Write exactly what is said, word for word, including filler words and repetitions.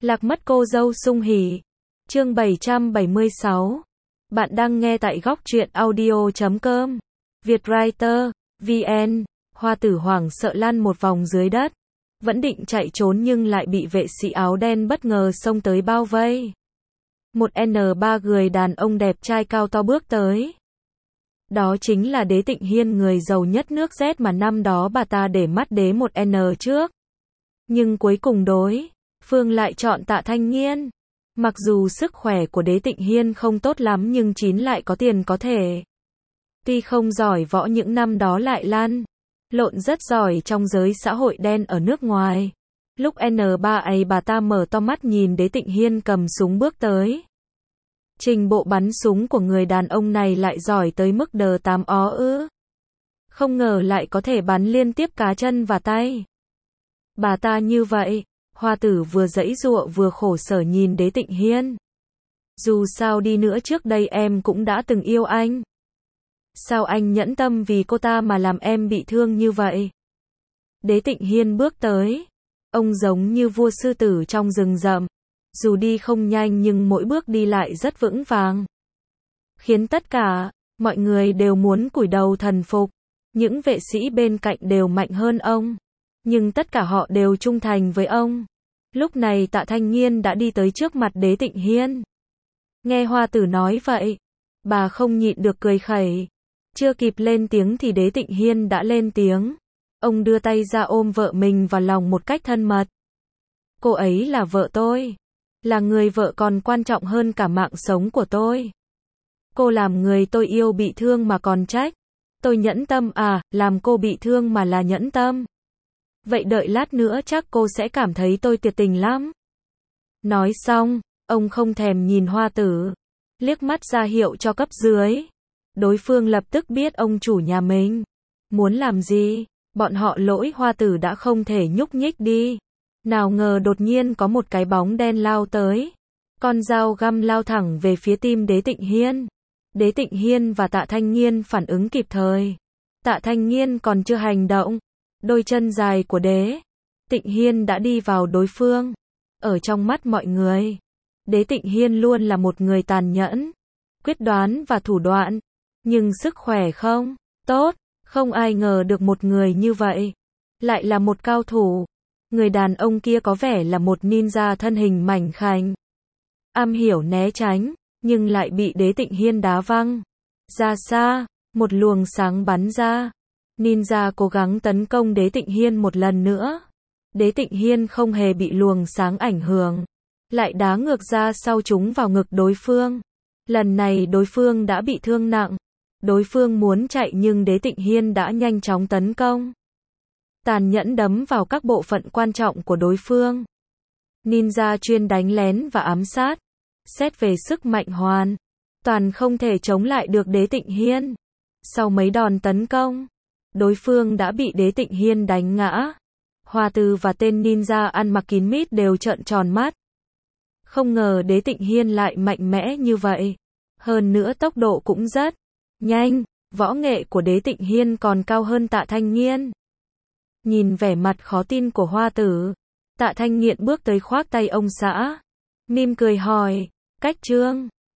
Lạc mất cô dâu sung hỉ. Chương bảy trăm bảy mươi sáu. Bạn đang nghe tại góc truyện audio chấm com. Vietwriter, vê en. Hoa tử hoảng sợ lăn một vòng dưới đất. Vẫn định chạy trốn nhưng lại bị vệ sĩ áo đen bất ngờ xông tới bao vây. Một N ba người đàn ông đẹp trai cao to bước tới. Đó chính là Đế Tịnh Hiên, người giàu nhất nước Z mà năm đó bà ta để mắt đế một N trước. Nhưng cuối cùng đối phương lại chọn Tạ Thanh Nghiên. Mặc dù sức khỏe của Đế Tịnh Hiên không tốt lắm nhưng chín lại có tiền có thể. Tuy không giỏi võ những năm đó lại lăn lộn rất giỏi trong giới xã hội đen ở nước ngoài. Lúc N ba ấy bà ta mở to mắt nhìn Đế Tịnh Hiên cầm súng bước tới. Trình bộ bắn súng của người đàn ông này lại giỏi tới mức đờ tám ó ư. Không ngờ lại có thể bắn liên tiếp cá chân và tay. Bà ta như vậy, Hoa tử vừa giãy giụa vừa khổ sở nhìn Đế Tịnh Hiên. Dù sao đi nữa trước đây em cũng đã từng yêu anh. Sao anh nhẫn tâm vì cô ta mà làm em bị thương như vậy? Đế Tịnh Hiên bước tới. Ông giống như vua sư tử trong rừng rậm. Dù đi không nhanh nhưng mỗi bước đi lại rất vững vàng. Khiến tất cả mọi người đều muốn cúi đầu thần phục. Những vệ sĩ bên cạnh đều mạnh hơn ông. Nhưng tất cả họ đều trung thành với ông. Lúc này Tạ Thanh Nghiên đã đi tới trước mặt Đế Tịnh Hiên. Nghe Hoa tử nói vậy, bà không nhịn được cười khẩy. Chưa kịp lên tiếng thì Đế Tịnh Hiên đã lên tiếng. Ông đưa tay ra ôm vợ mình vào lòng một cách thân mật. Cô ấy là vợ tôi. Là người vợ còn quan trọng hơn cả mạng sống của tôi. Cô làm người tôi yêu bị thương mà còn trách tôi nhẫn tâm à? Làm cô bị thương mà là nhẫn tâm. Vậy đợi lát nữa chắc cô sẽ cảm thấy tôi tuyệt tình lắm. Nói xong, ông không thèm nhìn Hoa tử, liếc mắt ra hiệu cho cấp dưới. Đối phương lập tức biết ông chủ nhà mình muốn làm gì. Bọn họ lỗi Hoa tử đã không thể nhúc nhích đi. Nào ngờ đột nhiên có một cái bóng đen lao tới. Con dao găm lao thẳng về phía tim Đế Tịnh Hiên. Đế Tịnh Hiên và Tạ Thanh Nghiên phản ứng kịp thời. Tạ Thanh Nghiên còn chưa hành động. Đôi chân dài của Đế Tịnh Hiên đã đi vào đối phương. Ở trong mắt mọi người, Đế Tịnh Hiên luôn là một người tàn nhẫn, quyết đoán và thủ đoạn. Nhưng sức khỏe không tốt. Không ai ngờ được một người như vậy lại là một cao thủ. Người đàn ông kia có vẻ là một ninja thân hình mảnh khảnh, am hiểu né tránh, nhưng lại bị Đế Tịnh Hiên đá văng ra xa. Một luồng sáng bắn ra. Ninja cố gắng tấn công Đế Tịnh Hiên một lần nữa. Đế Tịnh Hiên không hề bị luồng sáng ảnh hưởng, lại đá ngược ra sau trúng vào ngực đối phương. Lần này đối phương đã bị thương nặng. Đối phương muốn chạy nhưng Đế Tịnh Hiên đã nhanh chóng tấn công, tàn nhẫn đấm vào các bộ phận quan trọng của đối phương. Ninja chuyên đánh lén và ám sát. Xét về sức mạnh hoàn toàn không thể chống lại được Đế Tịnh Hiên. Sau mấy đòn tấn công, đối phương đã bị Đế Tịnh Hiên đánh ngã. Hoa tử và tên ninja ăn mặc kín mít đều trợn tròn mắt. Không ngờ Đế Tịnh Hiên lại mạnh mẽ như vậy. Hơn nữa tốc độ cũng rất nhanh. Võ nghệ của Đế Tịnh Hiên còn cao hơn Tạ Thanh Nghiên. Nhìn vẻ mặt khó tin của Hoa tử, Tạ Thanh Nghiên bước tới khoác tay ông xã, mỉm cười hỏi, Cách Trương,